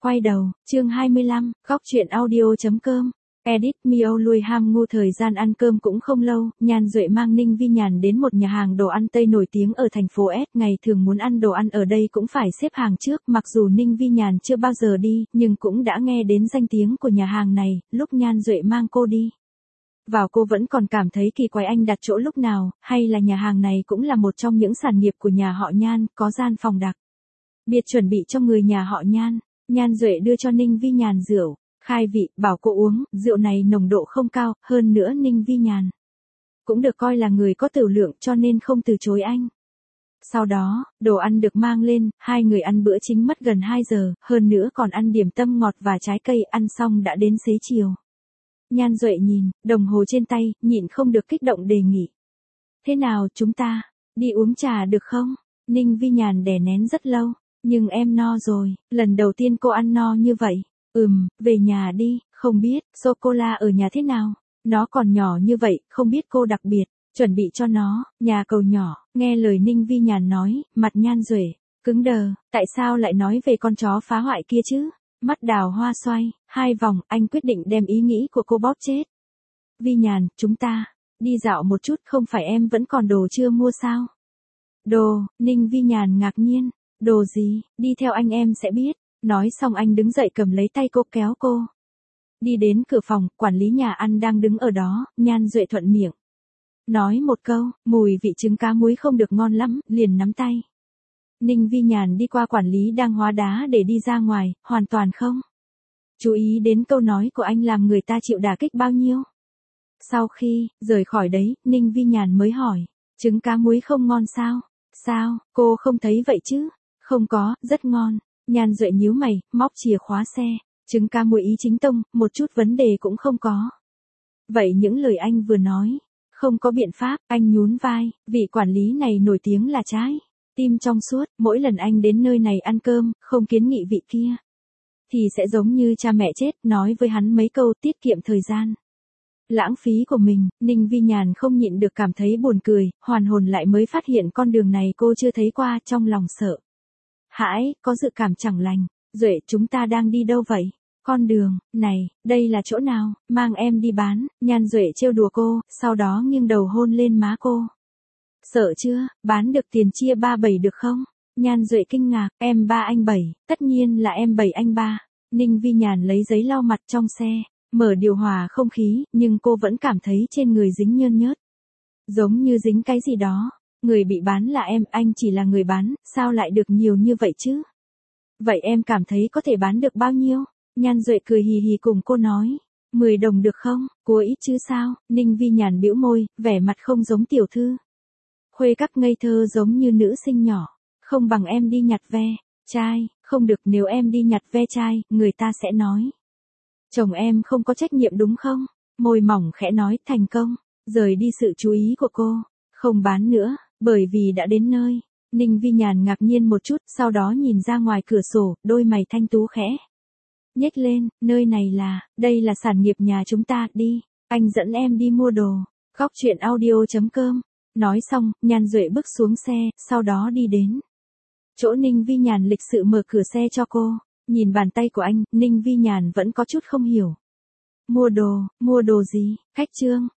Quay đầu, chương 25, góc truyện audio.com. Edit Mio lui ham ngu thời gian ăn cơm cũng không lâu, Nhan Duệ mang Ninh Vi Nhàn đến một nhà hàng đồ ăn Tây nổi tiếng ở thành phố S. Ngày thường muốn ăn đồ ăn ở đây cũng phải xếp hàng trước, mặc dù Ninh Vi Nhàn chưa bao giờ đi, nhưng cũng đã nghe đến danh tiếng của nhà hàng này, lúc Nhan Duệ mang cô đi. Vào cô vẫn còn cảm thấy kỳ quái anh đặt chỗ lúc nào, hay là nhà hàng này cũng là một trong những sản nghiệp của nhà họ Nhan, có gian phòng đặc biệt chuẩn bị cho người nhà họ Nhan. Nhan Duệ đưa cho Ninh Vi Nhàn rượu, khai vị, bảo cô uống, rượu này nồng độ không cao, hơn nữa Ninh Vi Nhàn cũng được coi là người có tửu lượng cho nên không từ chối anh. Sau đó, đồ ăn được mang lên, hai người ăn bữa chính mất gần 2 giờ, hơn nữa còn ăn điểm tâm ngọt và trái cây, ăn xong đã đến xế chiều. Nhan Duệ nhìn đồng hồ trên tay, nhịn không được kích động đề nghị. Thế nào, chúng ta đi uống trà được không? Ninh Vi Nhàn đè nén rất lâu. Nhưng em no rồi, lần đầu tiên cô ăn no như vậy. Về nhà đi, không biết, sô-cô-la ở nhà thế nào? Nó còn nhỏ như vậy, không biết cô đặc biệt chuẩn bị cho nó, nhà cầu nhỏ. Nghe lời Ninh Vi Nhàn nói, mặt Nhan Duệ cứng đờ, tại sao lại nói về con chó phá hoại kia chứ? Mắt đào hoa xoay 2 vòng, anh quyết định đem ý nghĩ của cô bóp chết. Vi Nhàn, chúng ta đi dạo một chút, không phải em vẫn còn đồ chưa mua sao? Đồ? Ninh Vi Nhàn ngạc nhiên. Đồ gì, đi theo anh em sẽ biết. Nói xong anh đứng dậy cầm lấy tay cô kéo cô. Đi đến cửa phòng, quản lý nhà ăn đang đứng ở đó, Nhan Duệ thuận miệng nói một câu, mùi vị trứng cá muối không được ngon lắm, liền nắm tay. Ninh Vi Nhàn đi qua quản lý đang hóa đá để đi ra ngoài, hoàn toàn không chú ý đến câu nói của anh làm người ta chịu đả kích bao nhiêu. Sau khi rời khỏi đấy, Ninh Vi Nhàn mới hỏi, trứng cá muối không ngon sao? Sao, cô không thấy vậy chứ? Không có, rất ngon. Nhan Duệ nhíu mày, móc chìa khóa xe. Trứng cá muối ý chính tông, một chút vấn đề cũng không có. Vậy những lời anh vừa nói, không có biện pháp, anh nhún vai, vị quản lý này nổi tiếng là trái tim trong suốt, mỗi lần anh đến nơi này ăn cơm, không kiến nghị vị kia thì sẽ giống như cha mẹ chết, nói với hắn mấy câu tiết kiệm thời gian lãng phí của mình. Ninh Vi Nhàn không nhịn được cảm thấy buồn cười, hoàn hồn lại mới phát hiện con đường này cô chưa thấy qua, trong lòng sợ hãi, có dự cảm chẳng lành. Duệ, chúng ta đang đi đâu vậy? Con đường này, đây là chỗ nào? Mang em đi bán. Nhan Duệ trêu đùa cô, sau đó nghiêng đầu hôn lên má cô. Sợ chưa? Bán được tiền chia 3-7 được không? Nhan Duệ kinh ngạc, em 3 anh 7, tất nhiên là em 7 anh 3. Ninh Vi Nhàn lấy giấy lau mặt trong xe, mở điều hòa không khí, nhưng cô vẫn cảm thấy trên người dính nhơn nhớt. Giống như dính cái gì đó. Người bị bán là em, anh chỉ là người bán, sao lại được nhiều như vậy chứ? Vậy em cảm thấy có thể bán được bao nhiêu? Nhan Duệ cười hì hì cùng cô nói, 10 đồng được không? Cô ít chứ sao? Ninh Vi Nhàn bĩu môi, vẻ mặt không giống tiểu thư khuê các ngây thơ giống như nữ sinh nhỏ. Không bằng em đi nhặt ve chai. Không được, nếu em đi nhặt ve chai, người ta sẽ nói chồng em không có trách nhiệm đúng không? Môi mỏng khẽ nói, thành công rời đi sự chú ý của cô. Không bán nữa, bởi vì đã đến nơi. Ninh Vi Nhàn ngạc nhiên một chút, sau đó nhìn ra ngoài cửa sổ, đôi mày thanh tú khẽ nhếch lên, nơi này là, đây là sản nghiệp nhà chúng ta, đi, anh dẫn em đi mua đồ. Góc truyện audio.com. Nói xong, Nhan Duệ bước xuống xe, sau đó đi đến chỗ Ninh Vi Nhàn lịch sự mở cửa xe cho cô. Nhìn bàn tay của anh, Ninh Vi Nhàn vẫn có chút không hiểu. Mua đồ gì? Khách trương,